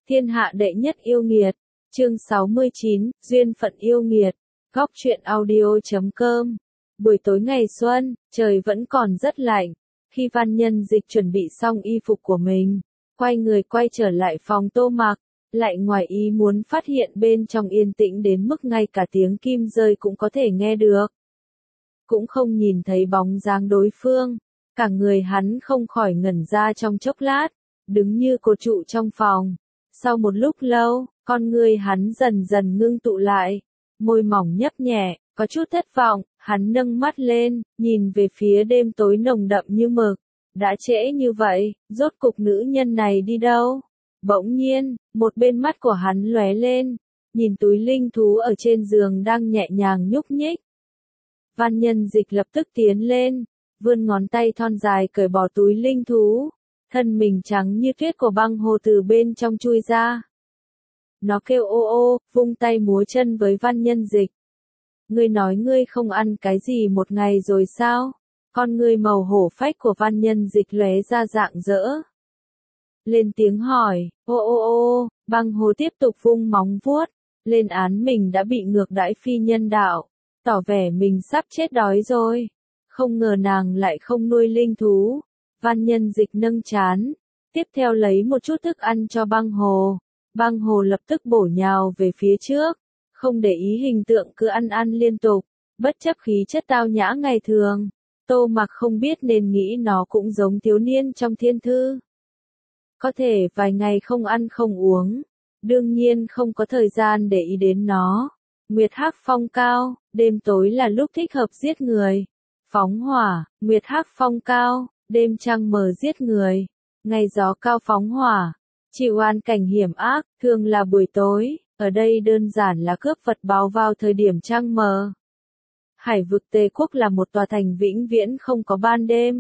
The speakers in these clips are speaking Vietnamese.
Thiên hạ đệ nhất yêu nghiệt. Chương 69, duyên phận yêu nghiệt. Góc truyện audio.com. Buổi tối ngày xuân, trời vẫn còn rất lạnh. Khi Văn Nhân Dịch chuẩn bị xong y phục của mình, quay người quay trở lại phòng Tô Mặc, lại ngoài ý muốn phát hiện bên trong yên tĩnh đến mức ngay cả tiếng kim rơi cũng có thể nghe được. Cũng không nhìn thấy bóng dáng đối phương, cả người hắn không khỏi ngẩn ra trong chốc lát, đứng như cột trụ trong phòng. Sau một lúc lâu, con người hắn dần dần ngưng tụ lại, môi mỏng nhấp nhẹ, có chút thất vọng, hắn nâng mắt lên, nhìn về phía đêm tối nồng đậm như mực. Đã trễ như vậy, rốt cục nữ nhân này đi đâu? Bỗng nhiên, một bên mắt của hắn lóe lên, nhìn túi linh thú ở trên giường đang nhẹ nhàng nhúc nhích. Văn Nhân Dịch lập tức tiến lên, vươn ngón tay thon dài cởi bỏ túi linh thú, thân mình trắng như tuyết của băng hồ từ bên trong chui ra. Nó kêu ô ô, vung tay múa chân với Văn Nhân Dịch. Ngươi nói ngươi không ăn cái gì một ngày rồi sao? Con ngươi màu hổ phách của Văn Nhân Dịch lóe ra rạng rỡ. Lên tiếng hỏi, ô ô ô, băng hồ tiếp tục vung móng vuốt, lên án mình đã bị ngược đãi phi nhân đạo, tỏ vẻ mình sắp chết đói rồi. Không ngờ nàng lại không nuôi linh thú. Văn Nhân Dịch nâng trán, tiếp theo lấy một chút thức ăn cho băng hồ. Băng hồ lập tức bổ nhào về phía trước, không để ý hình tượng cứ ăn liên tục, bất chấp khí chất tao nhã ngày thường. Tô Mặc không biết nên nghĩ nó cũng giống thiếu niên trong thiên thư. Có thể vài ngày không ăn không uống, đương nhiên không có thời gian để ý đến nó. Nguyệt hắc phong cao, đêm tối là lúc thích hợp giết người. Phóng hỏa, nguyệt hắc phong cao, đêm trăng mờ giết người. Ngày gió cao phóng hỏa, chịu oan cảnh hiểm ác, thường là buổi tối, ở đây đơn giản là cướp vật báo vào thời điểm trăng mờ. Hải vực Tề Quốc là một tòa thành vĩnh viễn không có ban đêm.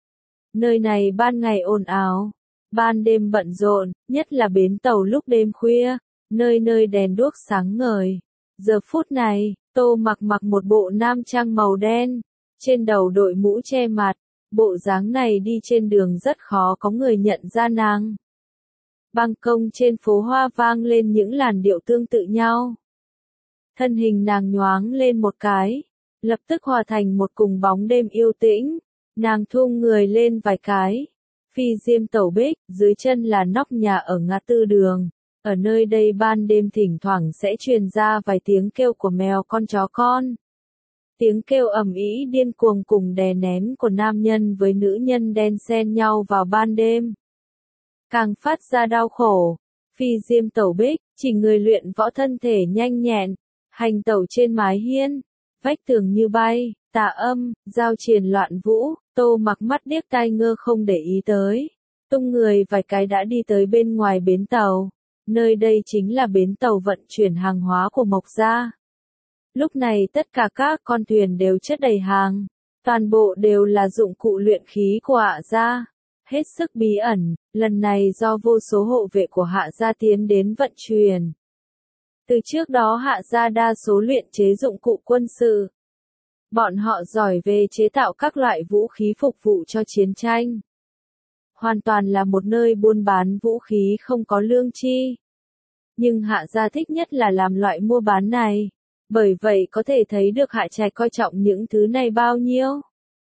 Nơi này ban ngày ồn ào, ban đêm bận rộn, nhất là bến tàu lúc đêm khuya, nơi nơi đèn đuốc sáng ngời. Giờ phút này, Tô Mặc mặc một bộ nam trang màu đen, trên đầu đội mũ che mặt, bộ dáng này đi trên đường rất khó có người nhận ra nàng. Băng công trên phố Hoa vang lên những làn điệu tương tự nhau. Thân hình nàng nhoáng lên một cái, lập tức hòa thành một cùng bóng đêm yêu tĩnh. Nàng thung người lên vài cái, phi diêm tẩu bích, dưới chân là nóc nhà ở ngã tư đường. Ở nơi đây ban đêm thỉnh thoảng sẽ truyền ra vài tiếng kêu của mèo con chó con. Tiếng kêu ầm ĩ điên cuồng cùng đè nén của nam nhân với nữ nhân đan xen nhau vào ban đêm. Càng phát ra đau khổ. Phi diêm tẩu bích, chỉ người luyện võ thân thể nhanh nhẹn, hành tẩu trên mái hiên, vách tường như bay, tà âm, giao triền loạn vũ. Tô Mặc mắt điếc tai ngơ không để ý tới, tung người vài cái đã đi tới bên ngoài bến tàu. Nơi đây chính là bến tàu vận chuyển hàng hóa của Mộc gia. Lúc này tất cả các con thuyền đều chất đầy hàng, toàn bộ đều là dụng cụ luyện khí của Hạ gia. Hết sức bí ẩn, lần này do vô số hộ vệ của Hạ gia tiến đến vận chuyển. Từ trước đó Hạ gia đa số luyện chế dụng cụ quân sự. Bọn họ giỏi về chế tạo các loại vũ khí phục vụ cho chiến tranh. Hoàn toàn là một nơi buôn bán vũ khí không có lương chi. Nhưng Hạ gia thích nhất là làm loại mua bán này. Bởi vậy có thể thấy được Hạ Trạch coi trọng những thứ này bao nhiêu.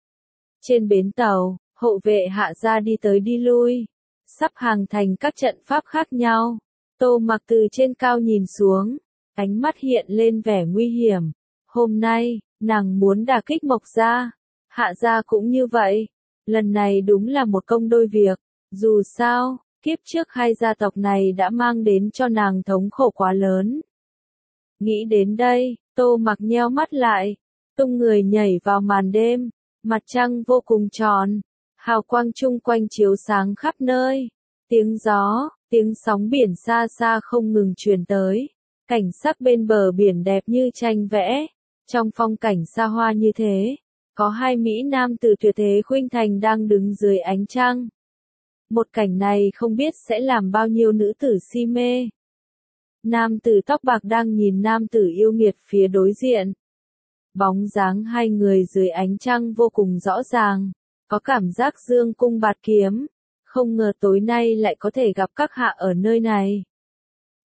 Trên bến tàu, hộ vệ Hạ gia đi tới đi lui, sắp hàng thành các trận pháp khác nhau. Tô Mặc từ trên cao nhìn xuống, ánh mắt hiện lên vẻ nguy hiểm. Hôm nay, nàng muốn đả kích Mộc gia, Hạ gia cũng như vậy. Lần này đúng là một công đôi việc. Dù sao, kiếp trước hai gia tộc này đã mang đến cho nàng thống khổ quá lớn. Nghĩ đến đây, Tô Mặc nheo mắt lại, tung người nhảy vào màn đêm. Mặt trăng vô cùng tròn, hào quang chung quanh chiếu sáng khắp nơi. Tiếng gió, tiếng sóng biển xa xa không ngừng truyền tới. Cảnh sắc bên bờ biển đẹp như tranh vẽ. Trong phong cảnh xa hoa như thế, có hai mỹ nam tử tuyệt thế khuynh thành đang đứng dưới ánh trăng. Một cảnh này không biết sẽ làm bao nhiêu nữ tử si mê. Nam tử tóc bạc đang nhìn nam tử yêu nghiệt phía đối diện. Bóng dáng hai người dưới ánh trăng vô cùng rõ ràng, có cảm giác dương cung bạt kiếm. Không ngờ tối nay lại có thể gặp các hạ ở nơi này.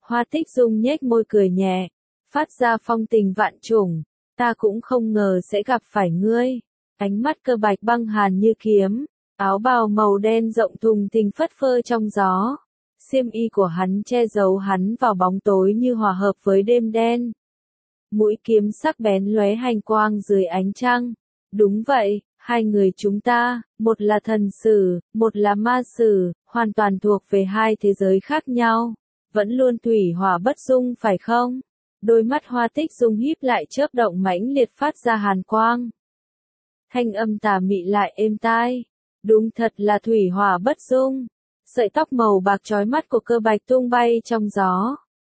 Hoa Tích Dung nhếch môi cười nhẹ, phát ra phong tình vạn trùng. Ta cũng không ngờ sẽ gặp phải ngươi. Ánh mắt Cơ Bạch băng hàn như kiếm, áo bào màu đen rộng thùng thình phất phơ trong gió. Xiêm y của hắn che giấu hắn vào bóng tối như hòa hợp với đêm đen. Mũi kiếm sắc bén lóe hành quang dưới ánh trăng. Đúng vậy, hai người chúng ta, một là thần sử, một là ma sử, hoàn toàn thuộc về hai thế giới khác nhau. Vẫn luôn thủy hỏa bất dung phải không? Đôi mắt Hoa Tích Dung híp lại chớp động mãnh liệt phát ra hàn quang. Thanh âm tà mị lại êm tai. Đúng thật là thủy hỏa bất dung. Sợi tóc màu bạc chói mắt của Cơ Bạch tung bay trong gió.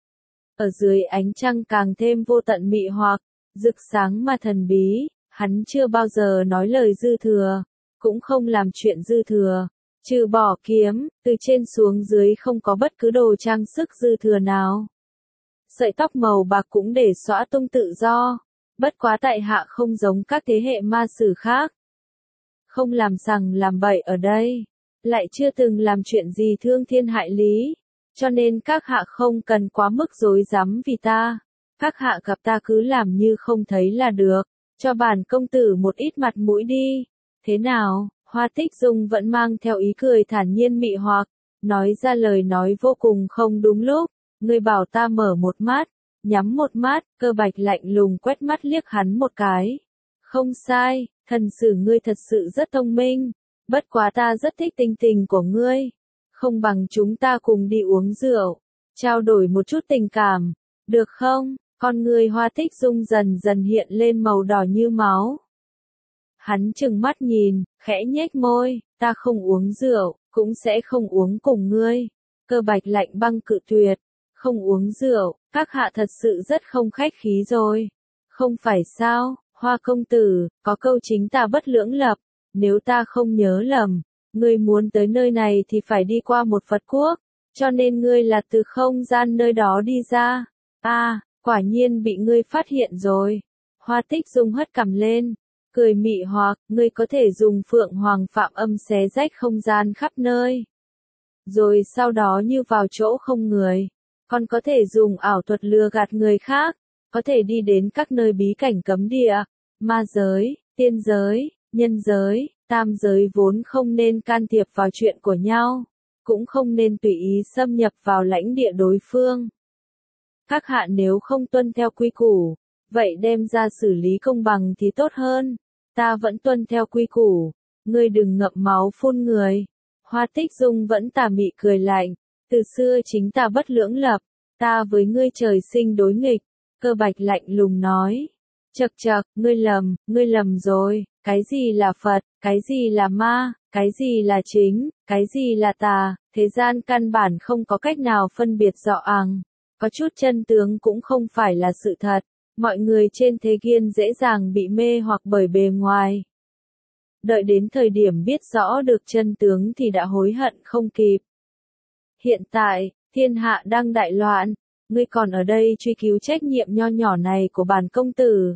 Ở dưới ánh trăng càng thêm vô tận mị hoặc, rực sáng mà thần bí, hắn chưa bao giờ nói lời dư thừa, cũng không làm chuyện dư thừa. Trừ bỏ kiếm, từ trên xuống dưới không có bất cứ đồ trang sức dư thừa nào. Sợi tóc màu bạc cũng để xõa tung tự do, bất quá tại hạ không giống các thế hệ ma sử khác. Không làm sằng làm bậy ở đây, lại chưa từng làm chuyện gì thương thiên hại lý, cho nên các hạ không cần quá mức rối rắm vì ta. Các hạ gặp ta cứ làm như không thấy là được, cho bản công tử một ít mặt mũi đi. Thế nào? Hoa Tích Dung vẫn mang theo ý cười thản nhiên mị hoặc, nói ra lời nói vô cùng không đúng lúc. Ngươi bảo ta mở một mắt, nhắm một mắt. Cơ Bạch lạnh lùng quét mắt liếc hắn một cái. Không sai, thần sử ngươi thật sự rất thông minh, bất quá ta rất thích tính tình của ngươi. Không bằng chúng ta cùng đi uống rượu, trao đổi một chút tình cảm, được không? Con người Hoa Tích Dung dần dần hiện lên màu đỏ như máu. Hắn trừng mắt nhìn, khẽ nhếch môi, ta không uống rượu, cũng sẽ không uống cùng ngươi. Cơ Bạch lạnh băng cự tuyệt, không uống rượu, các hạ thật sự rất không khách khí rồi. Không phải sao, Hoa công tử, có câu chính tà bất lưỡng lập, nếu ta không nhớ lầm, ngươi muốn tới nơi này thì phải đi qua một Phật quốc, cho nên ngươi là từ không gian nơi đó đi ra. Quả nhiên bị ngươi phát hiện rồi. Hoa Tích Dung hất cằm lên, cười mị hoặc, ngươi có thể dùng Phượng Hoàng Phạm Âm xé rách không gian khắp nơi. Rồi sau đó như vào chỗ không người, còn có thể dùng ảo thuật lừa gạt người khác, có thể đi đến các nơi bí cảnh cấm địa, ma giới, tiên giới, nhân giới, tam giới vốn không nên can thiệp vào chuyện của nhau, cũng không nên tùy ý xâm nhập vào lãnh địa đối phương. Các hạ nếu không tuân theo quy củ, vậy đem ra xử lý công bằng thì tốt hơn. Ta vẫn tuân theo quy củ, ngươi đừng ngậm máu phun người. Hoa Tích Dung vẫn tà mị cười lạnh, từ xưa chính ta bất lưỡng lập, ta với ngươi trời sinh đối nghịch. Cơ Bạch lạnh lùng nói, chậc chậc, ngươi lầm rồi, cái gì là Phật, cái gì là ma, cái gì là chính, cái gì là tà, thế gian căn bản không có cách nào phân biệt rõ ràng. Có chút chân tướng cũng không phải là sự thật, mọi người trên thế gian dễ dàng bị mê hoặc bởi bề ngoài. Đợi đến thời điểm biết rõ được chân tướng thì đã hối hận không kịp. Hiện tại, thiên hạ đang đại loạn, ngươi còn ở đây truy cứu trách nhiệm nho nhỏ này của bản công tử.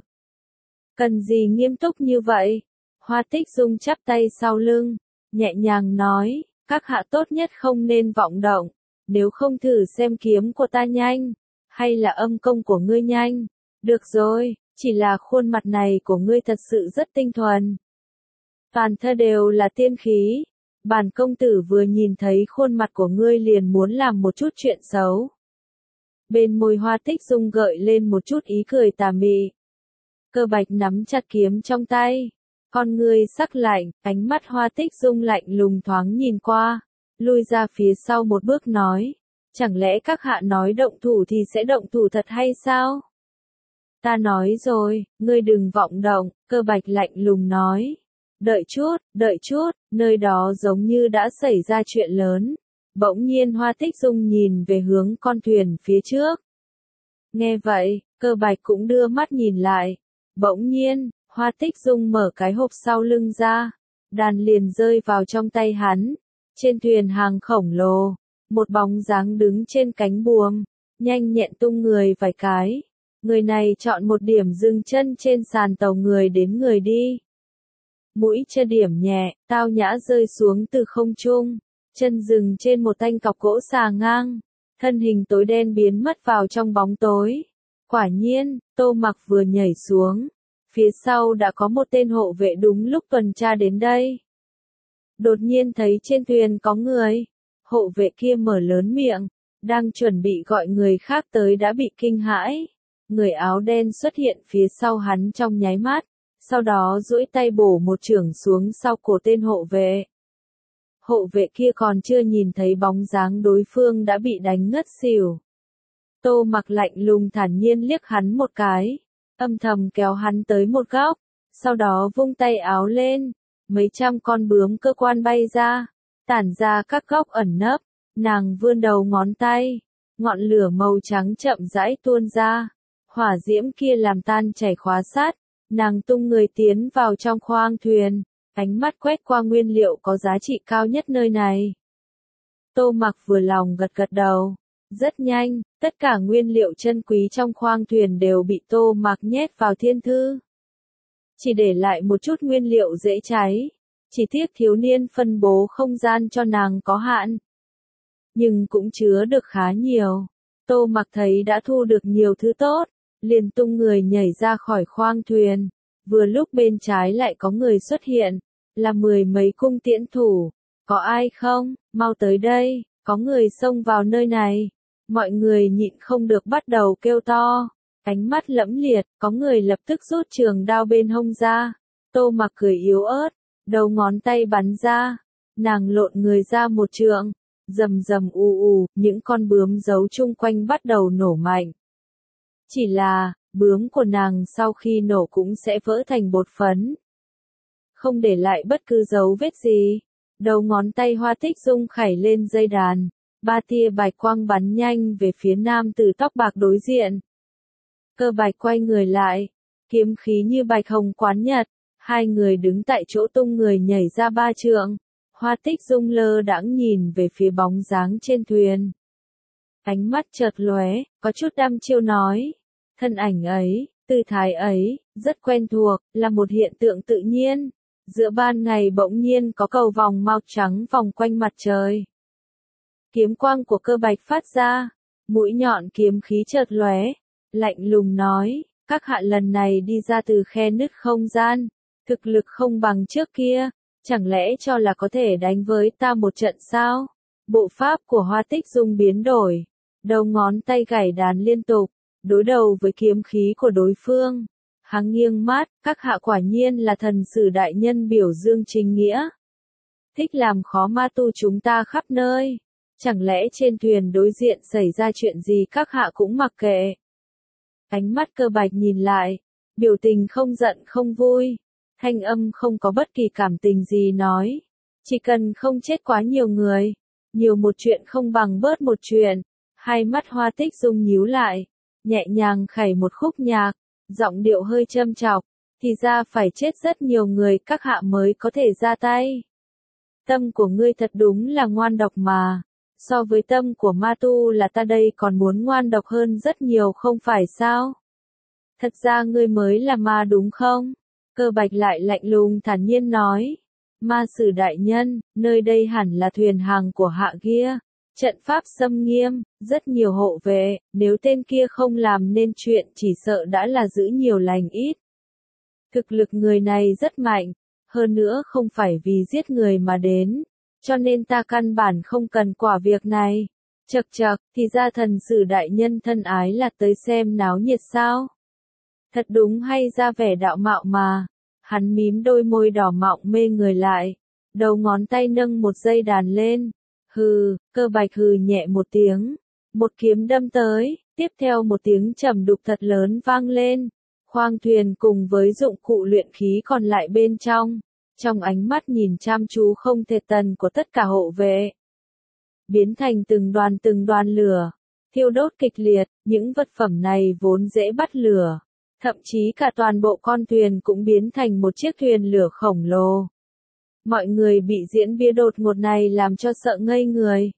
Cần gì nghiêm túc như vậy? Hoa Tích Dung chắp tay sau lưng, nhẹ nhàng nói, các hạ tốt nhất không nên vọng động, nếu không thử xem kiếm của ta nhanh, hay là âm công của ngươi nhanh. Được rồi, chỉ là khuôn mặt này của ngươi thật sự rất tinh thuần. Toàn thân đều là tiên khí. Bản công tử vừa nhìn thấy khuôn mặt của ngươi liền muốn làm một chút chuyện xấu. Bên môi Hoa Tích Dung gợi lên một chút ý cười tà mị. Cơ Bạch nắm chặt kiếm trong tay. Con ngươi sắc lạnh, ánh mắt Hoa Tích Dung lạnh lùng thoáng nhìn qua. Lui ra phía sau một bước nói. Chẳng lẽ các hạ nói động thủ thì sẽ động thủ thật hay sao? Ta nói rồi, ngươi đừng vọng động, Cơ Bạch lạnh lùng nói. Đợi chút, nơi đó giống như đã xảy ra chuyện lớn. Bỗng nhiên Hoa Tích Dung nhìn về hướng con thuyền phía trước. Nghe vậy, Cơ Bạch cũng đưa mắt nhìn lại. Bỗng nhiên, Hoa Tích Dung mở cái hộp sau lưng ra. Đàn liền rơi vào trong tay hắn. Trên thuyền hàng khổng lồ, một bóng dáng đứng trên cánh buồm, nhanh nhẹn tung người vài cái. Người này chọn một điểm dừng chân trên sàn tàu người đến người đi. Mũi chân điểm nhẹ, tao nhã rơi xuống từ không trung, chân dừng trên một thanh cọc gỗ xà ngang. thân hình tối đen biến mất vào trong bóng tối. Quả nhiên, Tô Mặc vừa nhảy xuống, phía sau đã có một tên hộ vệ đúng lúc tuần tra đến đây. Đột nhiên thấy trên thuyền có người, hộ vệ kia mở lớn miệng, đang chuẩn bị gọi người khác tới đã bị kinh hãi. Người áo đen xuất hiện phía sau hắn trong nháy mắt, sau đó duỗi tay bổ một chưởng xuống sau cổ tên hộ vệ. Hộ vệ kia còn chưa nhìn thấy bóng dáng đối phương đã bị đánh ngất xỉu. Tô Mặc lạnh lùng thản nhiên liếc hắn một cái, âm thầm kéo hắn tới một góc, sau đó vung tay áo lên, mấy trăm con bướm cơ quan bay ra, tản ra các góc ẩn nấp, nàng vươn đầu ngón tay, ngọn lửa màu trắng chậm rãi tuôn ra, hỏa diễm kia làm tan chảy khóa sắt, nàng tung người tiến vào trong khoang thuyền, ánh mắt quét qua nguyên liệu có giá trị cao nhất nơi này. Tô Mặc vừa lòng gật gật đầu. Rất nhanh, tất cả nguyên liệu chân quý trong khoang thuyền đều bị Tô Mặc nhét vào thiên thư. Chỉ để lại một chút nguyên liệu dễ cháy. Chỉ tiếc thiếu niên phân bố không gian cho nàng có hạn. Nhưng cũng chứa được khá nhiều. Tô Mặc thấy đã thu được nhiều thứ tốt, liền tung người nhảy ra khỏi khoang thuyền. Vừa lúc bên trái lại có người xuất hiện, là 10 mấy cung tiễn thủ. Có ai không? Mau tới đây, có người xông vào nơi này. Mọi người nhịn không được bắt đầu kêu to, ánh mắt lẫm liệt, có người lập tức rút trường đao bên hông ra. Tô Mặc cười yếu ớt, đầu ngón tay bắn ra, nàng lộn người ra một trượng, rầm rầm ù ù, những con bướm giấu chung quanh bắt đầu nổ mạnh. Chỉ là, bướm của nàng sau khi nổ cũng sẽ vỡ thành bột phấn, không để lại bất cứ dấu vết gì. Đầu ngón tay Hoa Tích Dung khảy lên dây đàn. 3 tia bạch quang bắn nhanh về phía nam tử tóc bạc đối diện. Cơ Bạch quay người lại, kiếm khí như bạch hồng quán nhật, hai người đứng tại chỗ tung người nhảy ra 3 trượng. Hoa Tích Dung lơ đãng nhìn về phía bóng dáng trên thuyền. Ánh mắt chợt lóe, có chút đăm chiêu nói, thân ảnh ấy, tư thái ấy, rất quen thuộc, là một hiện tượng tự nhiên. Giữa ban ngày bỗng nhiên có cầu vòng màu trắng vòng quanh mặt trời. Kiếm quang của Cơ Bạch phát ra, mũi nhọn kiếm khí chợt lóe, lạnh lùng nói, các hạ lần này đi ra từ khe nứt không gian, thực lực không bằng trước kia, chẳng lẽ cho là có thể đánh với ta một trận sao? Bộ pháp của Hoa Tích Dung biến đổi, đầu ngón tay gảy đàn liên tục, đối đầu với kiếm khí của đối phương. Hắn nghiêng mắt, các hạ quả nhiên là thần sử đại nhân biểu dương chính nghĩa. Thích làm khó ma tu chúng ta khắp nơi. Chẳng lẽ trên thuyền đối diện xảy ra chuyện gì các hạ cũng mặc kệ. Ánh mắt Cơ Bạch nhìn lại, biểu tình không giận không vui, thanh âm không có bất kỳ cảm tình gì nói. Chỉ cần không chết quá nhiều người, nhiều một chuyện không bằng bớt một chuyện. Hai mắt Hoa Tích Dung nhíu lại, nhẹ nhàng khẩy một khúc nhạc, giọng điệu hơi châm chọc, thì ra phải chết rất nhiều người các hạ mới có thể ra tay. Tâm của ngươi thật đúng là ngoan độc mà. So với tâm của ma tu là ta đây còn muốn ngoan độc hơn rất nhiều không phải sao? Thật ra ngươi mới là ma đúng không? Cơ Bạch lại lạnh lùng thản nhiên nói. Ma sử đại nhân, nơi đây hẳn là thuyền hàng của hạ kia. Trận pháp xâm nghiêm, rất nhiều hộ vệ, nếu tên kia không làm nên chuyện chỉ sợ đã là giữ nhiều lành ít. Thực lực người này rất mạnh, hơn nữa không phải vì giết người mà đến. Cho nên ta căn bản không cần quả việc này. Chậc chậc, thì ra thần sử đại nhân thân ái là tới xem náo nhiệt sao? Thật đúng hay ra vẻ đạo mạo mà. Hắn mím đôi môi đỏ mọng mê người lại. Đầu ngón tay nâng một dây đàn lên. Hừ, Cơ Bạch hừ nhẹ một tiếng. Một kiếm đâm tới, tiếp theo một tiếng trầm đục thật lớn vang lên. Khoang thuyền cùng với dụng cụ luyện khí còn lại bên trong. Trong ánh mắt nhìn chăm chú không thể tần của tất cả hộ vệ. Biến thành từng đoàn lửa, thiêu đốt kịch liệt, những vật phẩm này vốn dễ bắt lửa. Thậm chí cả toàn bộ con thuyền cũng biến thành một chiếc thuyền lửa khổng lồ. Mọi người bị diễn biến đột ngột này làm cho sợ ngây người.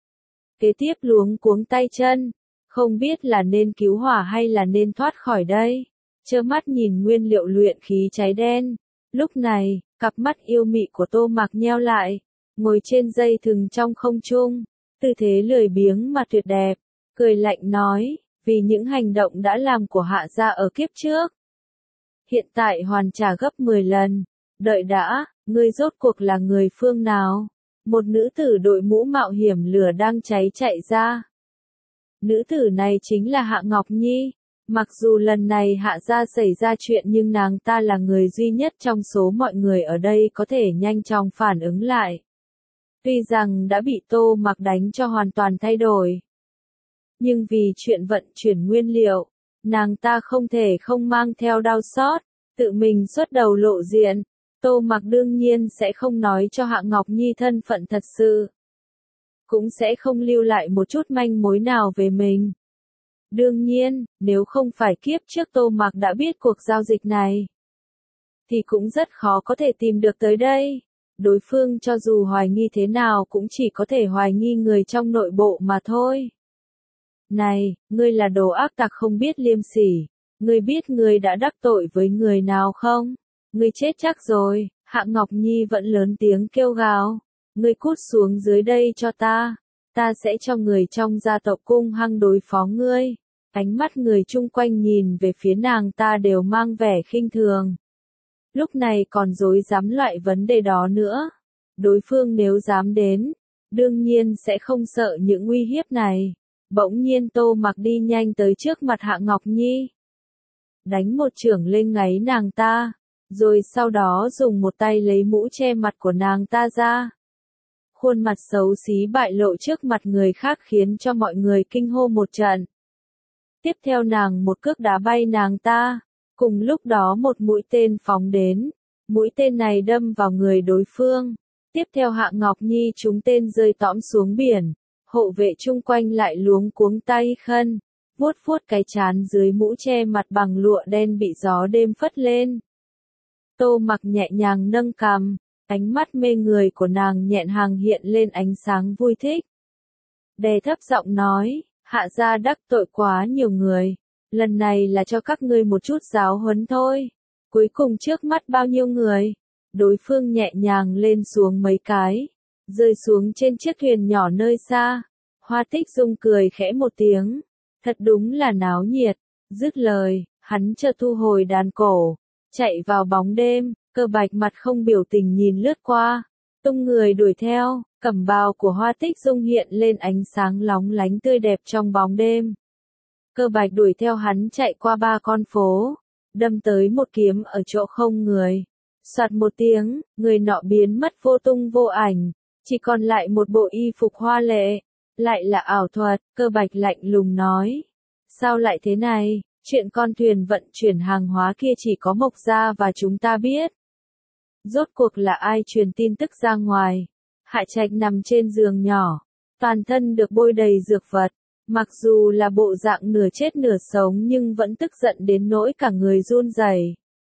Kế tiếp luống cuống tay chân, không biết là nên cứu hỏa hay là nên thoát khỏi đây. Trơ mắt nhìn nguyên liệu luyện khí cháy đen. Lúc này, cặp mắt yêu mị của Tô Mặc nheo lại, ngồi trên dây thừng trong không trung, tư thế lười biếng mà tuyệt đẹp, cười lạnh nói, vì những hành động đã làm của Hạ gia ở kiếp trước. Hiện tại hoàn trả gấp 10 lần, đợi đã, ngươi rốt cuộc là người phương nào? Một nữ tử đội mũ mạo hiểm lửa đang cháy chạy ra. Nữ tử này chính là Hạ Ngọc Nhi. Mặc dù lần này Hạ gia xảy ra chuyện nhưng nàng ta là người duy nhất trong số mọi người ở đây có thể nhanh chóng phản ứng lại. Tuy rằng đã bị Tô Mặc đánh cho hoàn toàn thay đổi. Nhưng vì chuyện vận chuyển nguyên liệu, nàng ta không thể không mang theo đao xót, tự mình xuất đầu lộ diện. Tô Mặc đương nhiên sẽ không nói cho Hạ Ngọc Nhi thân phận thật sự. Cũng sẽ không lưu lại một chút manh mối nào về mình. Đương nhiên, nếu không phải kiếp trước Tô Mặc đã biết cuộc giao dịch này, thì cũng rất khó có thể tìm được tới đây. Đối phương cho dù hoài nghi thế nào cũng chỉ có thể hoài nghi người trong nội bộ mà thôi. Này, ngươi là đồ ác tặc không biết liêm sỉ. Ngươi biết ngươi đã đắc tội với người nào không? Ngươi chết chắc rồi. Hạ Ngọc Nhi vẫn lớn tiếng kêu gào. Ngươi cút xuống dưới đây cho ta. Ta sẽ cho người trong gia tộc cung hăng đối phó ngươi. Ánh mắt người chung quanh nhìn về phía nàng ta đều mang vẻ khinh thường. Lúc này còn dối dám loại vấn đề đó nữa. Đối phương nếu dám đến, đương nhiên sẽ không sợ những uy hiếp này. Bỗng nhiên Tô Mặc đi nhanh tới trước mặt Hạ Ngọc Nhi. Đánh một chưởng lên gáy nàng ta, rồi sau đó dùng một tay lấy mũ che mặt của nàng ta ra. Khuôn mặt xấu xí bại lộ trước mặt người khác khiến cho mọi người kinh hô một trận. Tiếp theo nàng một cước đá bay nàng ta. Cùng lúc đó một mũi tên phóng đến. Mũi tên này đâm vào người đối phương. Tiếp theo Hạ Ngọc Nhi trúng tên rơi tõm xuống biển. Hộ vệ chung quanh lại luống cuống tay khân. Vuốt vuốt cái trán dưới mũ che mặt bằng lụa đen bị gió đêm phất lên. Tô Mặc nhẹ nhàng nâng cằm. Ánh mắt mê người của nàng nhẹn hàng hiện lên ánh sáng vui thích. Đè thấp giọng nói, Hạ gia đắc tội quá nhiều người. Lần này là cho các ngươi một chút giáo huấn thôi. Cuối cùng trước mắt bao nhiêu người? Đối phương nhẹ nhàng lên xuống mấy cái. Rơi xuống trên chiếc thuyền nhỏ nơi xa. Hoa Tích Dung cười khẽ một tiếng. Thật đúng là náo nhiệt. Dứt lời, hắn chợt thu hồi đàn cổ. Chạy vào bóng đêm. Cơ Bạch mặt không biểu tình nhìn lướt qua. Tung người đuổi theo. Cẩm bào của Hoa Tích Dung hiện lên ánh sáng lóng lánh tươi đẹp trong bóng đêm. Cơ Bạch đuổi theo hắn chạy qua 3 con phố. Đâm tới một kiếm ở chỗ không người. Soạt một tiếng, người nọ biến mất vô tung vô ảnh. Chỉ còn lại một bộ y phục hoa lệ. Lại là ảo thuật, Cơ Bạch lạnh lùng nói. Sao lại thế này? Chuyện con thuyền vận chuyển hàng hóa kia chỉ có Mộc gia và chúng ta biết. Rốt cuộc là ai truyền tin tức ra ngoài? Hạ Trạch nằm trên giường nhỏ. Toàn thân được bôi đầy dược vật. Mặc dù là bộ dạng nửa chết nửa sống nhưng vẫn tức giận đến nỗi cả người run rẩy.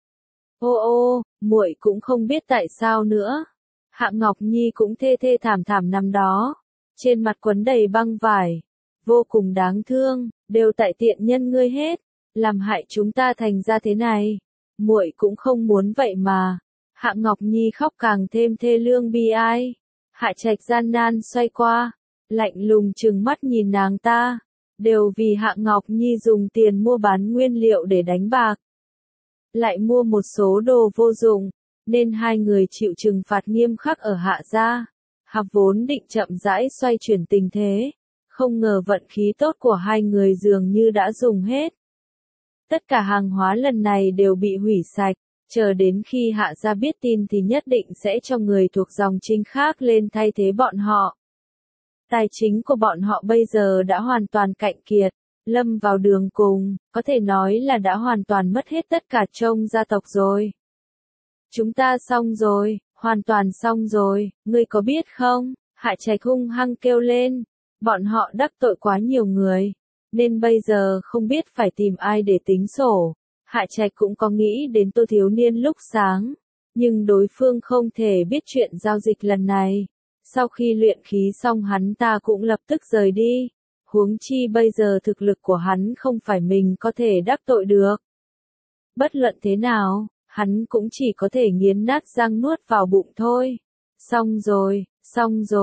Ô ô, muội cũng không biết tại sao nữa. Hạ Ngọc Nhi cũng thê thê thảm thảm nằm đó. Trên mặt quấn đầy băng vải. Vô cùng đáng thương, đều tại tiện nhân ngươi hết. Làm hại chúng ta thành ra thế này. Muội cũng không muốn vậy mà. Hạ Ngọc Nhi khóc càng thêm thê lương bi ai. Hạ Trạch gian nan xoay qua. Lạnh lùng trừng mắt nhìn nàng ta. Đều vì Hạ Ngọc Nhi dùng tiền mua bán nguyên liệu để đánh bạc. Lại mua một số đồ vô dụng. Nên hai người chịu trừng phạt nghiêm khắc ở Hạ gia. Hạ vốn định chậm rãi xoay chuyển tình thế. Không ngờ vận khí tốt của hai người dường như đã dùng hết. Tất cả hàng hóa lần này đều bị hủy sạch. Chờ đến khi Hạ gia biết tin thì nhất định sẽ cho người thuộc dòng chính khác lên thay thế bọn họ. Tài chính của bọn họ bây giờ đã hoàn toàn cạn kiệt, lâm vào đường cùng, có thể nói là đã hoàn toàn mất hết tất cả trông gia tộc rồi. Chúng ta xong rồi, hoàn toàn xong rồi, ngươi có biết không? Hạ Trạch hung hăng kêu lên, bọn họ đắc tội quá nhiều người, nên bây giờ không biết phải tìm ai để tính sổ. Hạ Trạch cũng có nghĩ đến Tô thiếu niên lúc sáng, nhưng đối phương không thể biết chuyện giao dịch lần này. Sau khi luyện khí xong hắn ta cũng lập tức rời đi. Huống chi bây giờ thực lực của hắn không phải mình có thể đắc tội được. Bất luận thế nào, hắn cũng chỉ có thể nghiến nát răng nuốt vào bụng thôi. Xong rồi,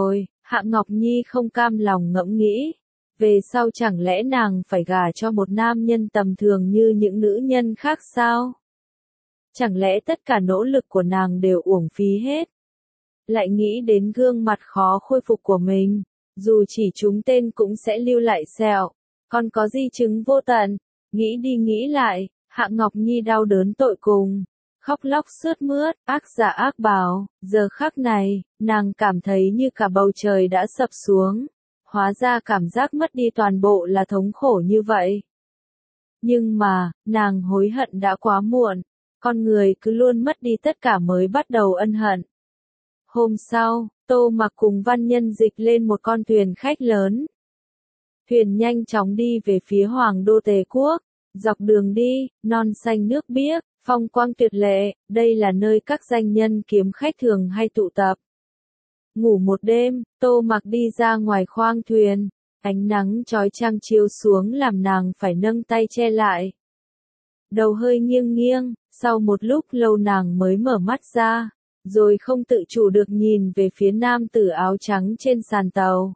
Hạ Ngọc Nhi không cam lòng ngẫm nghĩ. Về sau chẳng lẽ nàng phải gả cho một nam nhân tầm thường như những nữ nhân khác sao? Chẳng lẽ tất cả nỗ lực của nàng đều uổng phí hết? Lại nghĩ đến gương mặt khó khôi phục của mình, dù chỉ trúng tên cũng sẽ lưu lại sẹo, còn có di chứng vô tận. Nghĩ đi nghĩ lại, Hạ Ngọc Nhi đau đớn tột cùng, khóc lóc sướt mướt, ác dạ ác báo, giờ khắc này, nàng cảm thấy như cả bầu trời đã sập xuống. Hóa ra cảm giác mất đi toàn bộ là thống khổ như vậy. Nhưng mà, nàng hối hận đã quá muộn, con người cứ luôn mất đi tất cả mới bắt đầu ân hận. Hôm sau, Tô Mặc cùng Văn Nhân Dịch lên một con thuyền khách lớn. Thuyền nhanh chóng đi về phía Hoàng đô Tề quốc, dọc đường đi, non xanh nước biếc, phong quang tuyệt lệ, đây là nơi các danh nhân kiếm khách thường hay tụ tập. Ngủ một đêm, Tô Mặc đi ra ngoài khoang thuyền, ánh nắng chói chang chiếu xuống làm nàng phải nâng tay che lại. Đầu hơi nghiêng nghiêng, sau một lúc lâu nàng mới mở mắt ra, rồi không tự chủ được nhìn về phía nam tử áo trắng trên sàn tàu.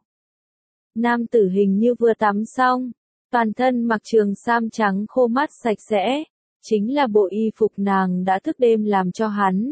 Nam tử hình như vừa tắm xong, toàn thân mặc trường sam trắng khô mát sạch sẽ, chính là bộ y phục nàng đã thức đêm làm cho hắn.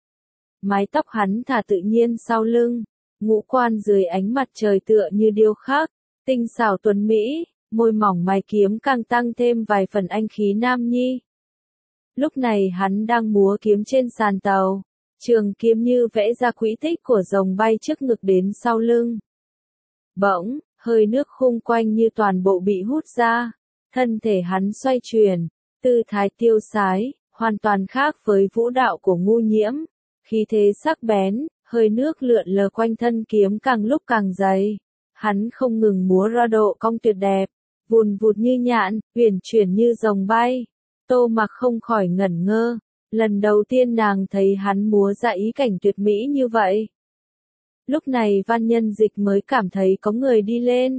Mái tóc hắn thả tự nhiên sau lưng, ngũ quan dưới ánh mặt trời tựa như điêu khắc, tinh xảo tuấn mỹ, môi mỏng mày kiếm càng tăng thêm vài phần anh khí nam nhi. Lúc này hắn đang múa kiếm trên sàn tàu, trường kiếm như vẽ ra quỹ tích của rồng bay trước ngực đến sau lưng. Bỗng, hơi nước khung quanh như toàn bộ bị hút ra, thân thể hắn xoay chuyển, tư thái tiêu sái, hoàn toàn khác với vũ đạo của Ngu Nhiễm. Khí thế sắc bén, hơi nước lượn lờ quanh thân kiếm càng lúc càng dày. Hắn không ngừng múa ra độ cong tuyệt đẹp, vùn vụt như nhạn, uyển chuyển như rồng bay. Tô Mặc không khỏi ngẩn ngơ, lần đầu tiên nàng thấy hắn múa ra ý cảnh tuyệt mỹ như vậy. Lúc này Văn Nhân Dịch mới cảm thấy có người đi lên.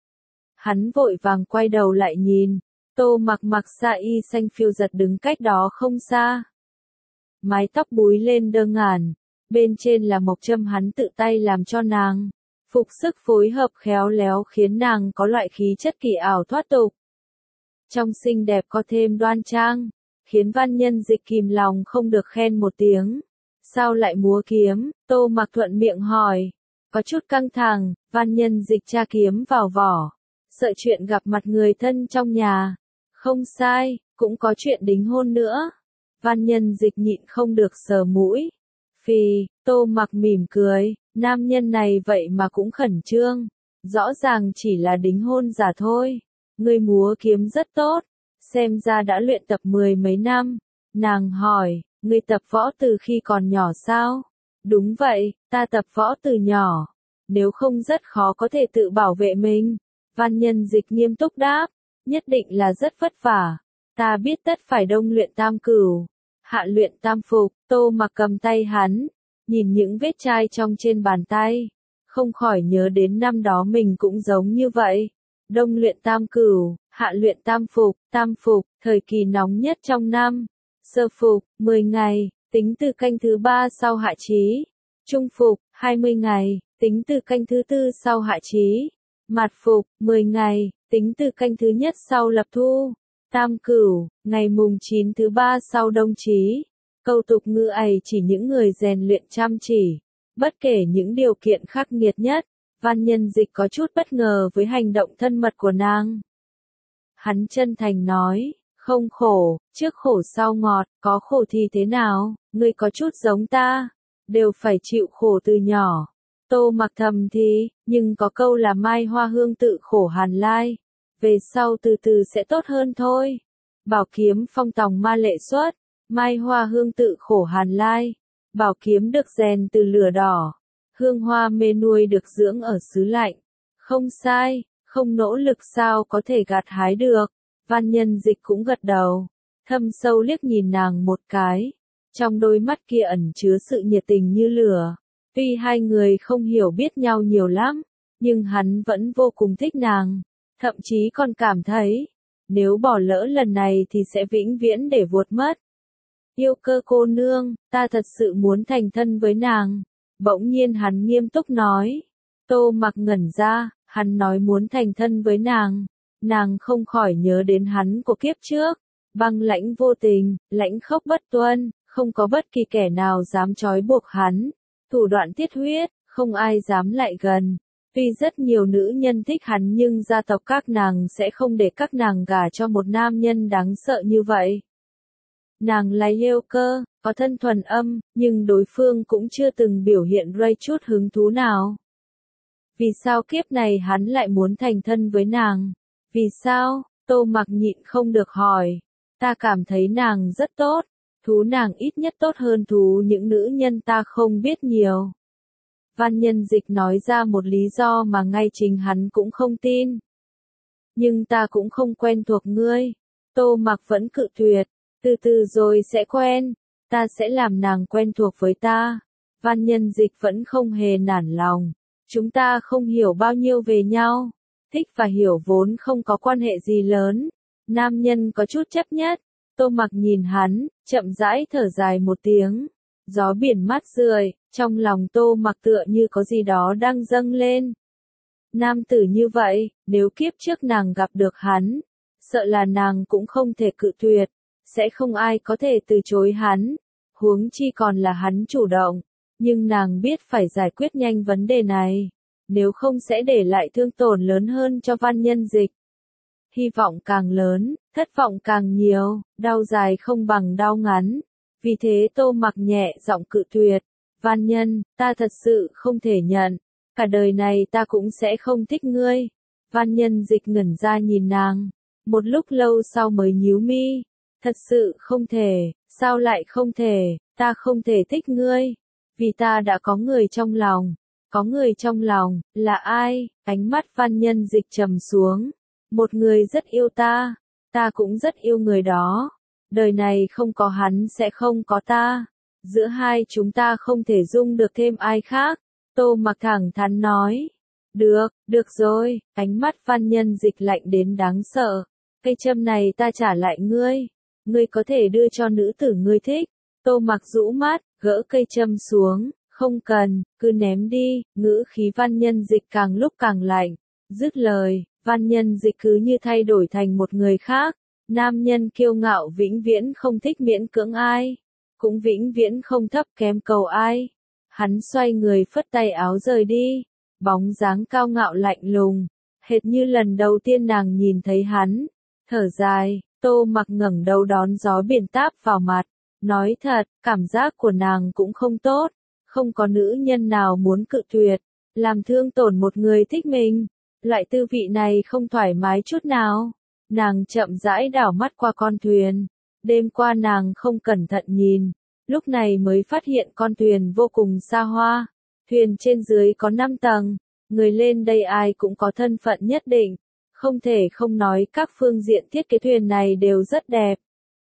Hắn vội vàng quay đầu lại nhìn, Tô Mặc mặc sa y xanh phiêu giật đứng cách đó không xa. Mái tóc búi lên đơ ngàn, bên trên là mộc châm hắn tự tay làm cho nàng. Phục sức phối hợp khéo léo khiến nàng có loại khí chất kỳ ảo thoát tục. Trong xinh đẹp có thêm đoan trang, khiến Văn Nhân Dịch kìm lòng không được khen một tiếng. Sao lại múa kiếm? Tô Mặc thuận miệng hỏi. Có chút căng thẳng, Văn Nhân Dịch tra kiếm vào vỏ. Sợ chuyện gặp mặt người thân trong nhà. Không sai, cũng có chuyện đính hôn nữa. Văn Nhân Dịch nhịn không được sờ mũi. Phì, Tô Mặc mỉm cười, nam nhân này vậy mà cũng khẩn trương. Rõ ràng chỉ là đính hôn giả thôi. Người múa kiếm rất tốt, xem ra đã luyện tập 10 mấy năm. Nàng hỏi, người tập võ từ khi còn nhỏ sao? Đúng vậy, ta tập võ từ nhỏ. Nếu không rất khó có thể tự bảo vệ mình. Văn Nhân Dịch nghiêm túc đáp, nhất định là rất vất vả. Ta biết tất phải đông luyện tam cửu, hạ luyện tam phục. Tô Mặc cầm tay hắn, nhìn những vết chai trong trên bàn tay, không khỏi nhớ đến năm đó mình cũng giống như vậy. Đông luyện tam cửu, hạ luyện tam phục, thời kỳ nóng nhất trong năm. Sơ phục, 10 ngày, tính từ canh thứ 3 sau hạ chí. Trung phục, 20 ngày, tính từ canh thứ 4 sau hạ chí. Mạt phục, 10 ngày, tính từ canh thứ nhất sau lập thu. Tam cửu, ngày mùng 9 thứ 3 sau đông chí. Câu tục ngữ ấy chỉ những người rèn luyện chăm chỉ. Bất kể những điều kiện khắc nghiệt nhất, Văn Nhân Dịch có chút bất ngờ với hành động thân mật của nàng. Hắn chân thành nói, không khổ, trước khổ sau ngọt, có khổ thì thế nào, ngươi có chút giống ta, đều phải chịu khổ từ nhỏ. Tô Mặc thầm thì, nhưng có câu là mai hoa hương tự khổ hàn lai, về sau từ từ sẽ tốt hơn thôi. Bảo kiếm phong tòng ma lệ xuất, mai hoa hương tự khổ hàn lai, bảo kiếm được rèn từ lửa đỏ, hương hoa mê nuôi được dưỡng ở xứ lạnh. Không sai, không nỗ lực sao có thể gặt hái được. Văn Nhân Dịch cũng gật đầu, thâm sâu liếc nhìn nàng một cái, trong đôi mắt kia ẩn chứa sự nhiệt tình như lửa. Tuy hai người không hiểu biết nhau nhiều lắm, nhưng hắn vẫn vô cùng thích nàng, thậm chí còn cảm thấy, nếu bỏ lỡ lần này thì sẽ vĩnh viễn để vụt mất. Yêu Cơ cô nương, ta thật sự muốn thành thân với nàng. Bỗng nhiên hắn nghiêm túc nói. Tô Mặc ngẩn ra, hắn nói muốn thành thân với nàng không khỏi nhớ đến hắn của kiếp trước, băng lãnh vô tình, lãnh khốc bất tuân, không có bất kỳ kẻ nào dám trói buộc hắn, thủ đoạn tiết huyết, không ai dám lại gần. Tuy rất nhiều nữ nhân thích hắn nhưng gia tộc các nàng sẽ không để các nàng gả cho một nam nhân đáng sợ như vậy. Nàng là yêu cơ, có thân thuần âm, nhưng đối phương cũng chưa từng biểu hiện ra chút hứng thú nào. Vì sao kiếp này hắn lại muốn thành thân với nàng? Vì sao? Tô Mặc nhịn không được hỏi. Ta cảm thấy nàng rất tốt, thú nàng ít nhất tốt hơn thú những nữ nhân ta không biết nhiều. Văn Nhân Dịch nói ra một lý do mà ngay chính hắn cũng không tin. Nhưng ta cũng không quen thuộc ngươi. Tô Mặc vẫn cự tuyệt, từ từ rồi sẽ quen, ta sẽ làm nàng quen thuộc với ta. Văn Nhân Dịch vẫn không hề nản lòng. Chúng ta không hiểu bao nhiêu về nhau. Thích và hiểu vốn không có quan hệ gì lớn. Nam nhân có chút chấp nhất. Tô Mặc nhìn hắn, chậm rãi thở dài một tiếng. Gió biển mát rượi, trong lòng Tô Mặc tựa như có gì đó đang dâng lên. Nam tử như vậy, nếu kiếp trước nàng gặp được hắn, sợ là nàng cũng không thể cự tuyệt, sẽ không ai có thể từ chối hắn, huống chi còn là hắn chủ động. Nhưng nàng biết phải giải quyết nhanh vấn đề này, nếu không sẽ để lại thương tổn lớn hơn cho Văn Nhân Dịch. Hy vọng càng lớn, thất vọng càng nhiều, đau dài không bằng đau ngắn. Vì thế Tô Mặc nhẹ giọng cự tuyệt. Văn Nhân, ta thật sự không thể nhận. Cả đời này ta cũng sẽ không thích ngươi. Văn Nhân Dịch ngẩn ra nhìn nàng. Một lúc lâu sau mới nhíu mi. Thật sự không thể, sao lại không thể, ta không thể thích ngươi. Vì ta đã có người trong lòng. Có người trong lòng, là ai? Ánh mắt Văn Nhân Dịch trầm xuống. Một người rất yêu ta cũng rất yêu người đó. Đời này không có hắn sẽ không có ta. Giữa hai chúng ta không thể dung được thêm ai khác. Tô Mặc thẳng thắn nói. Được rồi, ánh mắt Văn Nhân Dịch lạnh đến đáng sợ. Cây châm này ta trả lại ngươi. Ngươi có thể đưa cho nữ tử ngươi thích. Tô Mặc rũ mắt, gỡ cây châm xuống. Không cần, cứ ném đi. Ngữ khí Văn Nhân Dịch càng lúc càng lạnh. Dứt lời, Văn Nhân Dịch cứ như thay đổi thành một người khác. Nam nhân kiêu ngạo vĩnh viễn không thích miễn cưỡng ai, cũng vĩnh viễn không thấp kém cầu ai. Hắn xoay người phất tay áo rời đi, bóng dáng cao ngạo lạnh lùng, hệt như lần đầu tiên nàng nhìn thấy hắn. Thở dài, Tô Mặc ngẩng đầu đón gió biển táp vào mặt, nói thật, cảm giác của nàng cũng không tốt, không có nữ nhân nào muốn cự tuyệt, làm thương tổn một người thích mình, loại tư vị này không thoải mái chút nào. Nàng chậm rãi đảo mắt qua con thuyền. Đêm qua nàng không cẩn thận nhìn, lúc này mới phát hiện con thuyền vô cùng xa hoa. Thuyền trên dưới có 5 tầng, người lên đây ai cũng có thân phận nhất định. Không thể không nói các phương diện thiết kế thuyền này đều rất đẹp.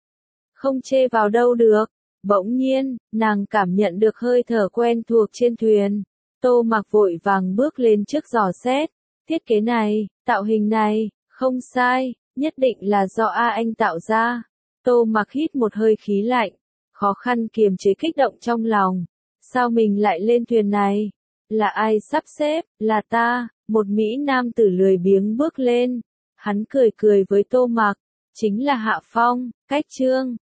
Không chê vào đâu được. Bỗng nhiên, nàng cảm nhận được hơi thở quen thuộc trên thuyền. Tô Mặc vội vàng bước lên trước dò xét. Thiết kế này, tạo hình này, không sai. Nhất định là do anh tạo ra. Tô Mặc hít một hơi khí lạnh, khó khăn kiềm chế kích động trong lòng. Sao mình lại lên thuyền này? Là ai sắp xếp? Là ta. Một Mỹ nam tử lười biếng bước lên. Hắn cười cười với Tô Mặc. Chính là Hạ Phong. Cách chương